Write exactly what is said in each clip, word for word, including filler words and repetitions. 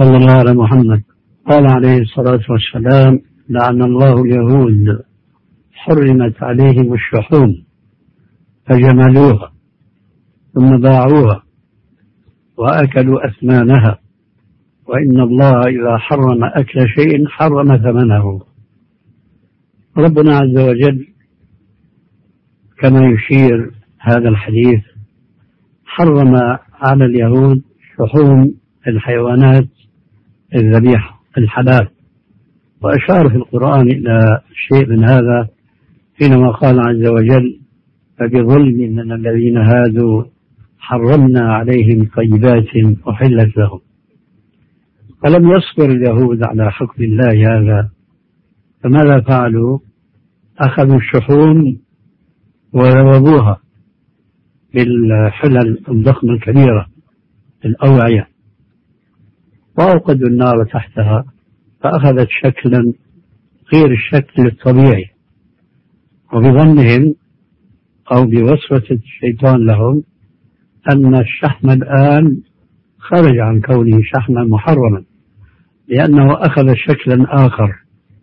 صلى الله على محمد. قال عليه الصلاة والسلام: لعن الله اليهود حرمت عليهم الشحوم فجملوها ثم باعوها وأكلوا أثمانها، وإن الله إذا حرم أكل شيء حرم ثمنه. ربنا عز وجل كما يشير هذا الحديث حرم على اليهود شحوم الحيوانات الذبيحة الحلال، وأشار في القرآن إلى شيء من هذا حينما قال عز وجل: فبظلم من الذين هادوا حرمنا عليهم طيبات أحلت لهم. فلم يصبر اليهود على حكم الله هذا، فماذا فعلوا؟ أخذوا الشحوم وذبحوها بالحلل الضخمة الكبيرة الأوعية، وأوقدوا النار تحتها فأخذت شكلا غير الشكل الطبيعي، وبظنهم أو بوسوسة الشيطان لهم أن الشحم الآن خرج عن كونه شحما محرما لأنه أخذ شكلا آخر،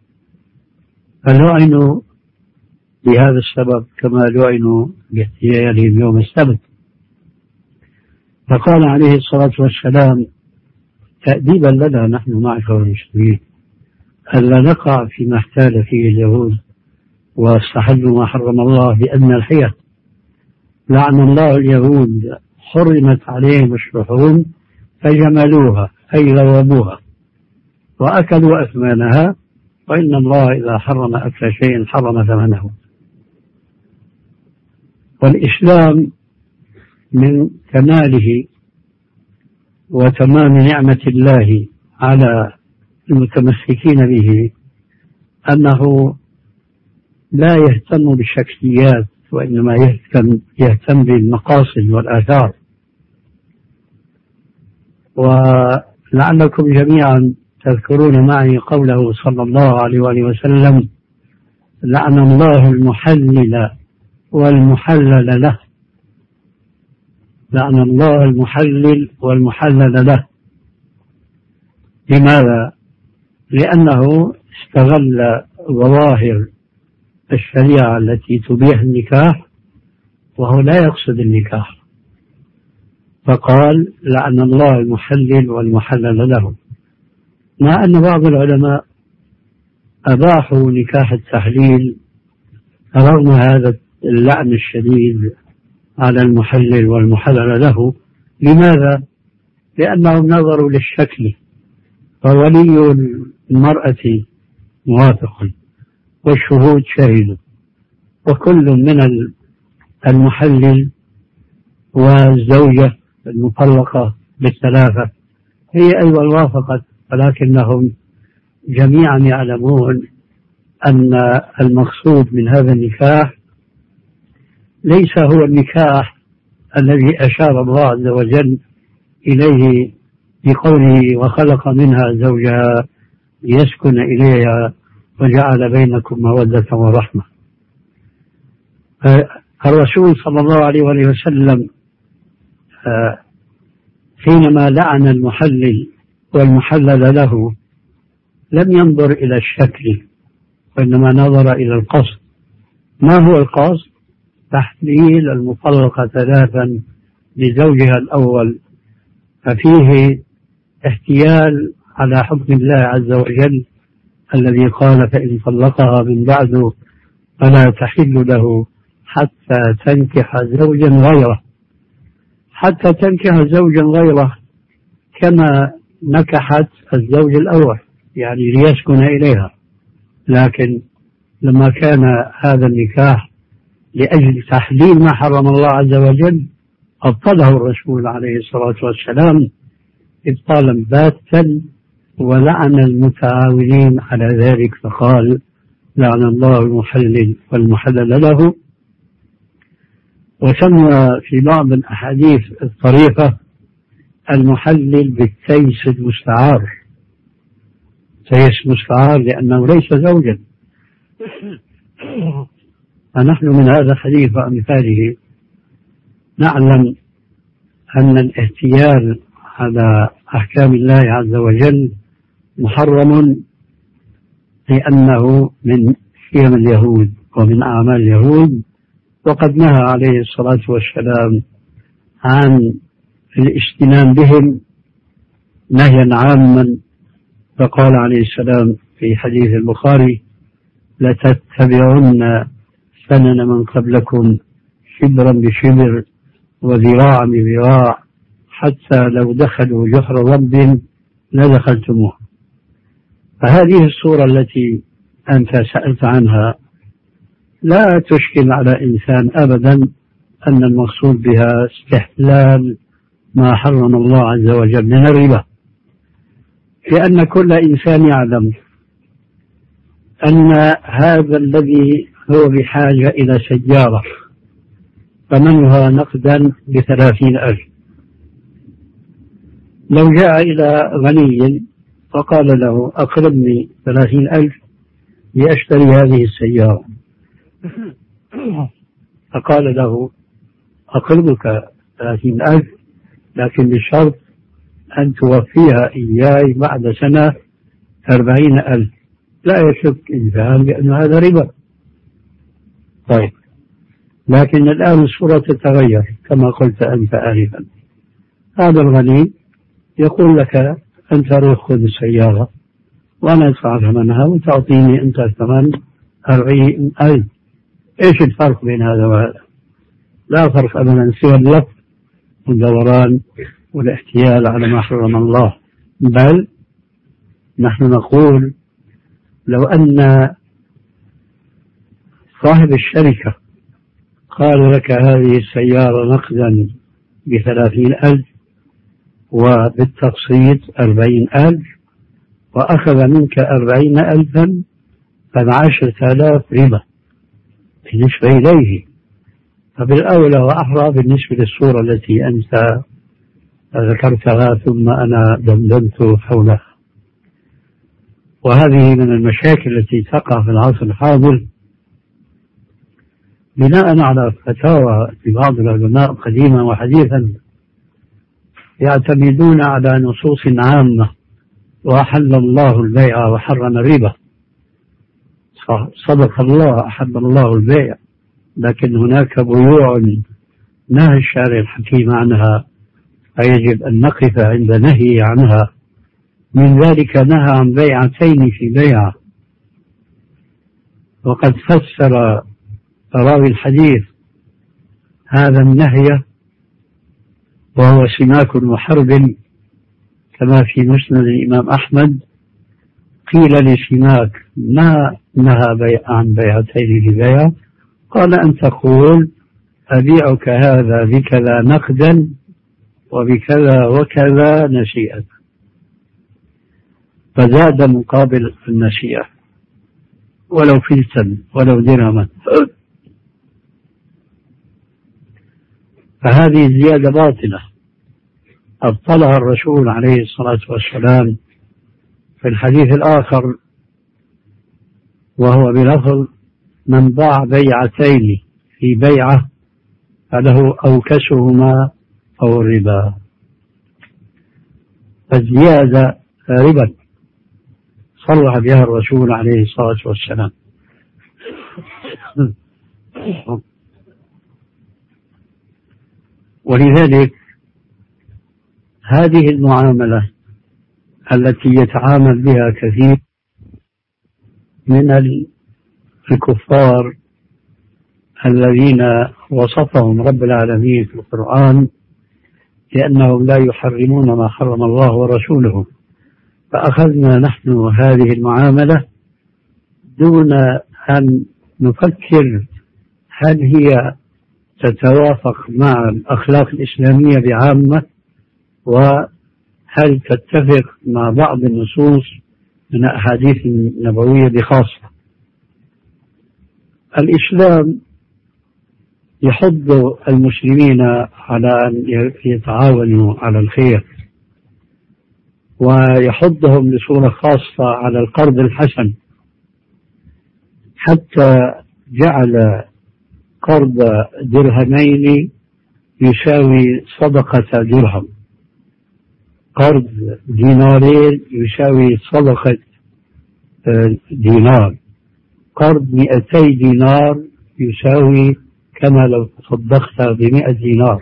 فلعنوا بهذا السبب كما لعنوا باحتيالهم يوم السبت. فقال عليه الصلاة والسلام تأديبا لنا نحن معشر المسلمين ألا نقع فيما احتال فيه اليهود واستحلوا ما حرم الله بأن الحية: لعن الله اليهود حرمت عليهم الشحوم فجملوها أي ذوبوها وأكلوا أثمانها، وإن الله إذا حرم أكل شيء حرم ثمنه. والإسلام من كماله وتمام نعمة الله على المتمسكين به أنه لا يهتم بالشكليات، وإنما يهتم, يهتم بالمقاصد والآثار. ولعلكم جميعا تذكرون معي قوله صلى الله عليه وآله وسلم: لعن الله المحلل والمحلل له. لعن الله المحلل والمحلل له. لماذا؟ لأنه استغل ظواهر الشريعة التي تبيح النكاح وهو لا يقصد النكاح، فقال: لعن الله المحلل والمحلل له، مع أن بعض العلماء أباحوا نكاح التحليل رغم هذا اللعن الشديد على المحلل والمحلل له. لماذا؟ لأنهم نظروا للشكل، فولي المرأة موافق والشهود شهدوا، وكل من المحلل والزوجة المطلقة بالثلاثة هي أيضا وافقت، ولكنهم جميعا يعلمون أن المقصود من هذا النكاح ليس هو النكاح الذي أشار الله عز وجل إليه بقوله: وخلق منها زوجها ليسكن إليها وجعل بينكم مودة ورحمة. الرسول صلى الله عليه وسلم حينما لعن المحلل والمحلل له لم ينظر إلى الشكل، وإنما نظر إلى القصد. ما هو القصد؟ تحليل المطلقة ثلاثا لزوجها الأول، ففيه احتيال على حكم الله عز وجل الذي قال: فإن طلقها من بعد فلا تحل له حتى تنكح زوجا غيره. حتى تنكح زوجا غيره كما نكحت الزوج الأول، يعني ليسكن إليها. لكن لما كان هذا النكاح لأجل تحليل ما حرم الله عز وجل أبطله الرسول عليه الصلاة والسلام إبطالا باتا، ولعن المتعاونين على ذلك، فقال: لعن الله المحلل والمحلل له. وسمى في بعض الأحاديث الطريفة المحلل بالتيس المستعار. تيس مستعار لأنه ليس زوجا. فنحن من هذا الحديث وأمثاله نعلم أن الاحتيال على أحكام الله عز وجل محرم، لأنه من قيم اليهود ومن أعمال اليهود، وقد نهى عليه الصلاة والسلام عن الاجتنان بهم نهيا عاما، فقال عليه السلام في حديث البخاري: لتتبعن سنن من قبلكم شبرا بشبر وذراعا بذراع حتى لو دخلوا جحر ضب لدخلتموه. فهذه الصورة التي أنت سألت عنها لا تشكل على إنسان أبدا أن المقصود بها استحلال ما حرم الله عز وجل من الربا، لأن كل إنسان يعلم أن هذا الذي هو بحاجة إلى سيارة ثمنها نقدا بثلاثين ألف، لو جاء إلى غني فقال له: أقرضني ثلاثين ألف لأشتري هذه السيارة، فقال له: أقرضك ثلاثين ألف لكن بشرط أن توفيها إياي بعد سنة أربعين ألف. لا يشك إنسان بأن هذا ربا. طيب، لكن الآن الصورة تتغير كما قلت أنت آنفا. هذا الغني يقول لك: أنت روح خذ السيارة وأنا أدفع ثمنها وتعطيني أنت الثمن أربعين ألف. إيش الفرق بين هذا وهذا؟ لا فرق أبدا سوى اللف والدوران والاحتيال على ما حرم الله. بل نحن نقول لو أن صاحب الشركة قال لك: هذه السيارة نقدا بثلاثين ألف وبالتقسيط أربعين ألف، وأخذ منك أربعين ألفا، فالعشرة آلاف ربا بالنسبة إليه، فبالأولى وأحرى بالنسبة للصورة التي أنت ذكرتها ثم أنا دندنت حولها. وهذه من المشاكل التي تقع في العصر الحاضر بناء على فتاوى لبعض العلماء قديما وحديثا يعتمدون على نصوص عامة: وأحل الله البيع وحرم الربا. صدق الله، أحل الله البيع، لكن هناك بيوع نهى الشارع الحكيم عنها، فيجب أن نقف عند نهي عنها. من ذلك نهى عن بيعتين في بيعة، وقد فسر راوي الحديث هذا النهي وهو سماك وحرب كما في مسند الإمام أحمد. قيل لسماك: ما نهى بيع عن بيعتين في بيعة؟ قال: أن تقول أبيعك هذا بكذا نقدا وبكذا وكذا نسيئة، فزاد مقابل النسيئة ولو فلسا ولو درهما. فهذه الزيادة باطلة أبطلها الرسول عليه الصلاة والسلام في الحديث الآخر، وهو بلفظ: من باع بيعتين في بيعة فله أوكسهما أو الربا. فالزيادة ربا صرح بها الرسول عليه الصلاة والسلام. ولذلك هذه المعاملة التي يتعامل بها كثير من الكفار الذين وصفهم رب العالمين في القرآن لأنهم لا يحرمون ما حرم الله ورسوله، فأخذنا نحن هذه المعاملة دون أن نفكر هل هي تتوافق مع الأخلاق الإسلامية بعامة، وهل تتفق مع بعض النصوص من الأحاديث النبوية بخاصة. الإسلام يحض المسلمين على أن يتعاونوا على الخير، ويحضهم بصورة خاصة على القرض الحسن، حتى جعل قرض درهمين يساوي صدقة درهم. قرض دينارين يساوي صدقة دينار، قرض مئتي دينار يساوي كما لو تصدقت بمئة دينار.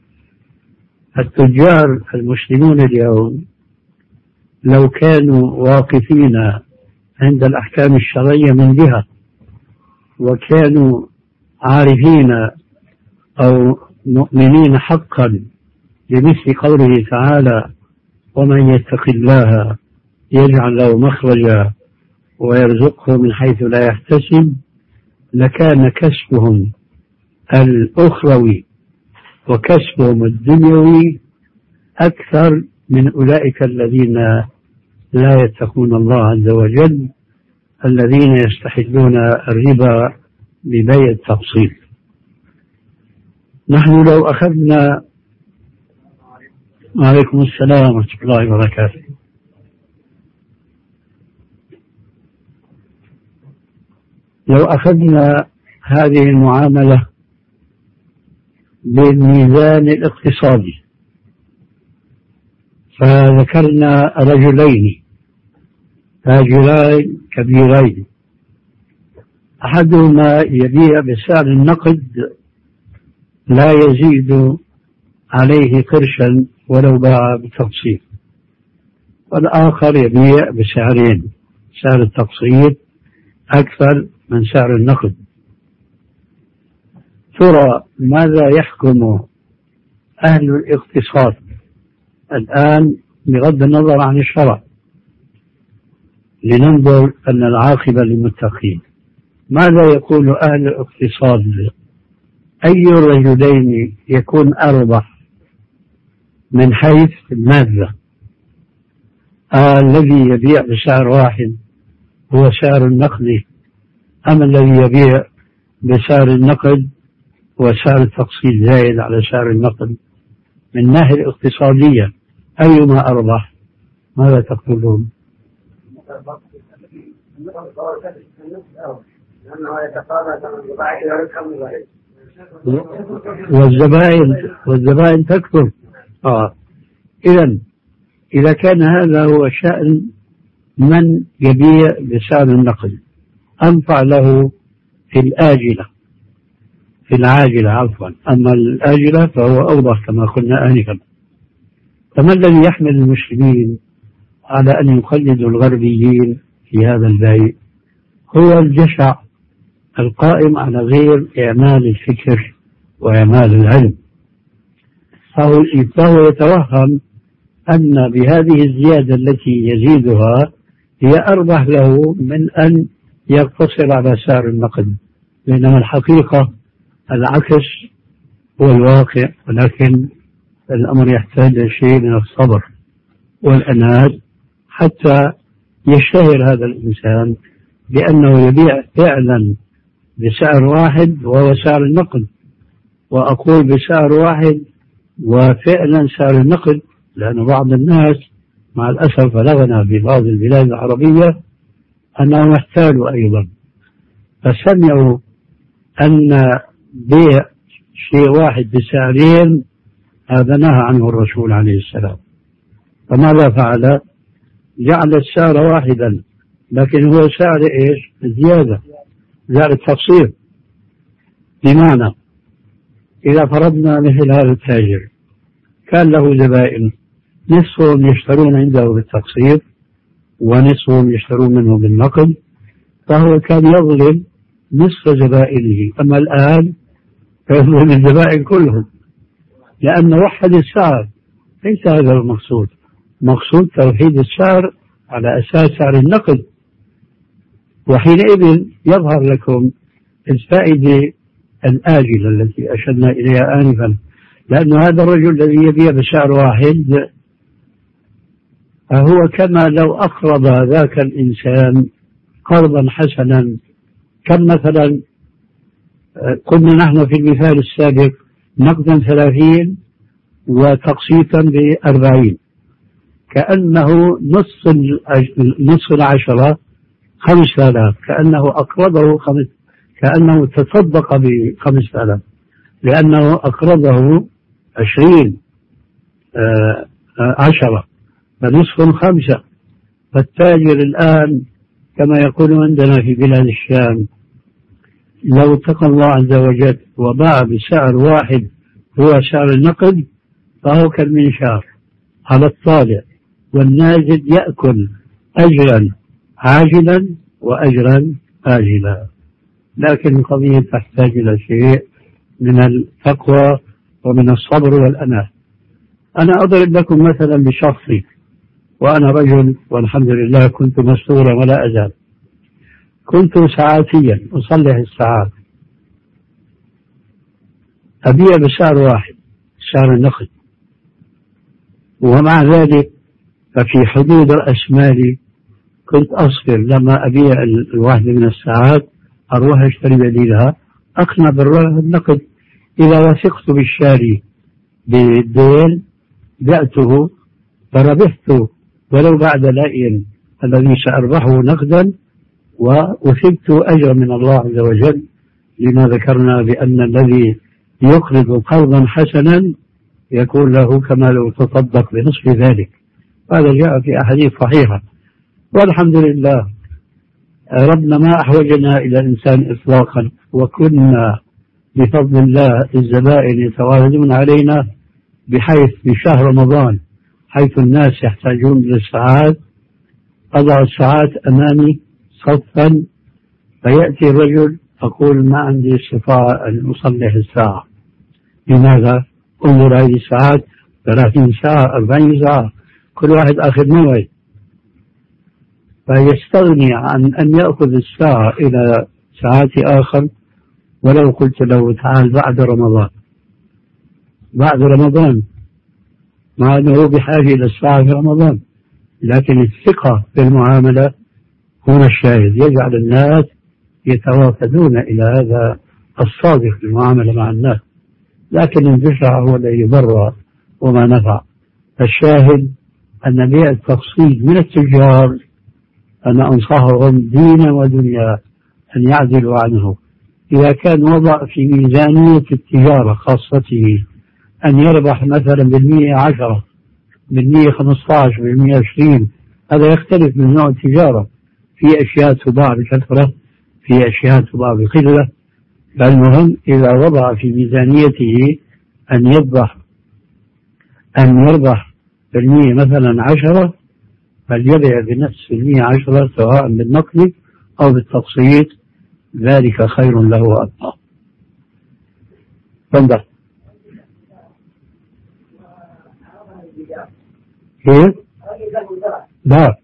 التجار المسلمون اليوم لو كانوا واقفين عند الأحكام الشرعية من جهة، وكانوا عارفين أو مؤمنين حقا بمثل قوله تعالى: ومن يتق الله يجعل له مخرجا ويرزقه من حيث لا يحتسب، لكان كسبهم الأخروي وكسبهم الدنيوي أكثر من أولئك الذين لا يتقون الله عز وجل، الذين يستحلون الربا ببيع التقسيط. نحن لو أخذنا وعليكم السلام ورحمة الله وبركاته. لو أخذنا هذه المعاملة بالميزان الاقتصادي فذكرنا رجلين تاجرين كبيرين، أحدهما يبيع بسعر النقد لا يزيد عليه قرشا ولو باع بتقسيط، والآخر يبيع بسعرين، سعر التقسيط أكثر من سعر النقد. ترى ماذا يحكم أهل الاقتصاد الآن بغض النظر عن الشرع، لننظر أن العاقبة للمتقين؟ ماذا يقول أهل الاقتصاد؟ أي الرجلين يكون أربح من حيث المادة؟ آه الذي يبيع بسعر واحد هو سعر النقد، أم الذي يبيع بسعر النقد وسعر التقسيط زائد على سعر النقد؟ من الناحية الاقتصادية أيما أربح؟ ماذا تقولون؟ والزبائن والزبائن تكثر. آه. إذن إذا كان هذا هو شأن من يبيع بسعر النقد، أنفع له في الآجلة في العاجلة عفوا، أما الآجلة فهو أوضح كما قلنا آنفا. فما الذي يحمل المسلمين على أن يقلدوا الغربيين في هذا البيع؟ هو الجشع القائم على غير إعمال الفكر وإعمال العلم. فهو يتوهم أن بهذه الزيادة التي يزيدها هي أربح له من أن يقتصر على سعر النقد، بينما الحقيقة العكس هو الواقع. ولكن الأمر يحتاج شيء من الصبر والأناد حتى يشتهر هذا الإنسان بأنه يبيع فعلا بسعر واحد وهو سعر النقد. وأقول بسعر واحد وفعلا سعر النقد لأن بعض الناس مع الأسف بلغنا في بعض البلاد العربية أنهم احتالوا أيضا، فسمعوا أن بيع شيء واحد بسعرين هذا نهى عنه الرسول عليه السلام، فماذا فعل؟ جعل السعر واحدا لكن هو سعر إيش؟ زيادة، سعر التقسيط. بمعنى إذا فرضنا مثل هذا التاجر كان له زبائن، نصفهم يشترون عنده بالتقسيط ونصفهم يشترون منه بالنقد، فهو كان يظلم نصف زبائنه. أما الآن فيظلم الزبائن كلهم لأن وحد السعر. ليس هذا المقصود، مقصود توحيد السعر على أساس سعر النقد. وحينئذ يظهر لكم الفائدة الآجلة التي أشرنا إليها آنفا، لأن هذا الرجل الذي يبيع بسعر واحد فهو كما لو أقرض ذاك الإنسان قرضا حسنا. كم مثلا قلنا نحن في المثال السابق نقدا ثلاثين وتقسيطا بأربعين، كأنه نصف نصف العشرة خمسة آلاف، كأنه أقرضه خمس كأنه تصدق بخمسة آلاف لأنه أقرضه عشرين آه عشرة، فنصف خمسة. فالتاجر الآن كما يقول عندنا في بلاد الشام لو اتقى الله عز وجل وباع بسعر واحد هو سعر النقد فهو كالمنشار على الطالع، والنازل يأكل أجرا عاجلا وأجرا آجلا. لكن القضية تحتاج إلى شيء من التقوى ومن الصبر والأناة. أنا أضرب لكم مثلا بشخصي، وأنا رجل والحمد لله كنت مستورا ولا أزال. كنت ساعاتيا أصلح الساعات، أبيع بسعر واحد سعر النقد، ومع ذلك ففي حدود رأس مالي كنت أصبر لما أبيع الواحدة من الساعات أروح أشتري بديلها أقنع بالنقد. إذا وثقت بالشاري بالدين بعته فربحت ولو بعد لائن الذي سأربحه نقدا، وأثبت أجر من الله عز وجل، لما ذكرنا بأن الذي يقرض قرضا حسنا يكون له كما لو تصدق بنصف ذلك. هذا جاء في أحاديث صحيحة. والحمد لله ربنا ما أحوجنا إلى الإنسان إطلاقا، وكنا بفضل الله الزبائن يتواردون علينا، بحيث في شهر رمضان حيث الناس يحتاجون للساعات أضع الساعات أمامي صفا، فيأتي الرجل أقول ما عندي استطاعة أن أصلح الساعة. لماذا؟ انظر هذه الساعات ثلاثين ساعة أربعين ساعة كل واحد أخذ موعد، فيستغني عن أن يأخذ الساعة إلى ساعات آخر. ولو قلت له تعال بعد رمضان بعد رمضان مع أنه بحاجة إلى الساعة في رمضان، لكن الثقة في المعاملة هنا الشاهد، يجعل الناس يتوافدون إلى هذا الصادق في المعاملة مع الناس. لكن الجشع هو الذي يضر وما نفع. الشاهد أن بيع التقسيط من التجار أنا أنصحهم دينا ودنيا أن يعدلوا عنه. إذا كان وضع في ميزانية التجارة خاصته أن يربح مثلا بالمئة عشرة بالمئة خمسة عشر بالمئة عشرين، هذا يختلف من نوع التجارة. في أشياء تباع بكثرة، في أشياء تباع بقلة. فالمهم إذا وضع في ميزانيته أن يربح أن يربح بالمئة مثلا عشرة، فليبيع بنفس المئة عشرة سواء بالنقد أو بالتقسيط، ذلك خير له وأبقى. تفضل. كيف؟ لا.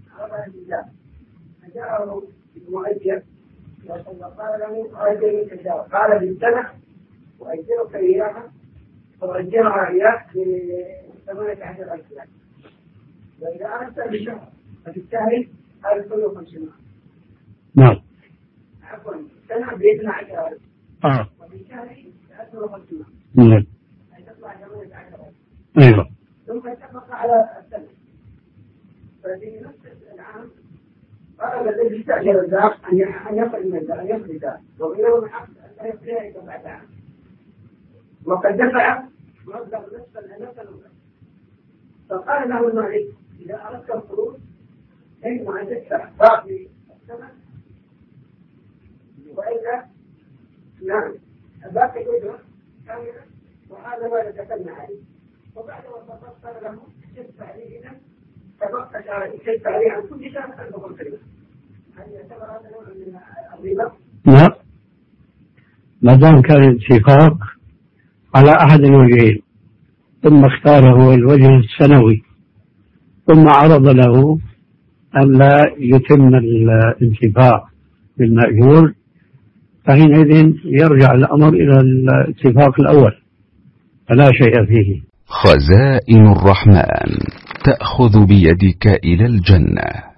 قال بالسنة وأجرك إياها وأجرها إياه بثمانية عشر ألف. وإذا أردت بشهر ففي الشهر ألف وخمسمائة. نعم. عفوا سنة بإثنى عشر ألف. آه. وفي الشهر ألف وخمسمائة. نعم. أي تطلع ثمانية عشر ألف. أيوة. ثم اتفق على السنة. ففي نفس العام قال الذي استأجر الدار أن يخرج من الدار أن يخرج الدار وغيره الحق أن يخرجها بعد عام. وقد دفع مبلغ نصف الأنفة الأولى. فقال له المالك إذا أردت الخروج يجب أن تدفع باقي الثمن، وإلا نعم باقي الأجرة كاملة، وهذا ما ذكرنا عليه. وبعد ما قال له تدفع لي إذا تبقى شهر تدفع لي عن كل شهر ألف وخمسمائة. هل يعتبر هذا نوع من الربا؟ لا، ما دام كان الاتفاق على أحد الوجهين ثم اختاره الوجه السنوي ثم عرض له أن لا يتم الانتفاع بالمأجور، فحينئذ يرجع الأمر إلى الاتفاق الأول فلا شيء فيه. خزائن الرحمن تأخذ بيدك إلى الجنة.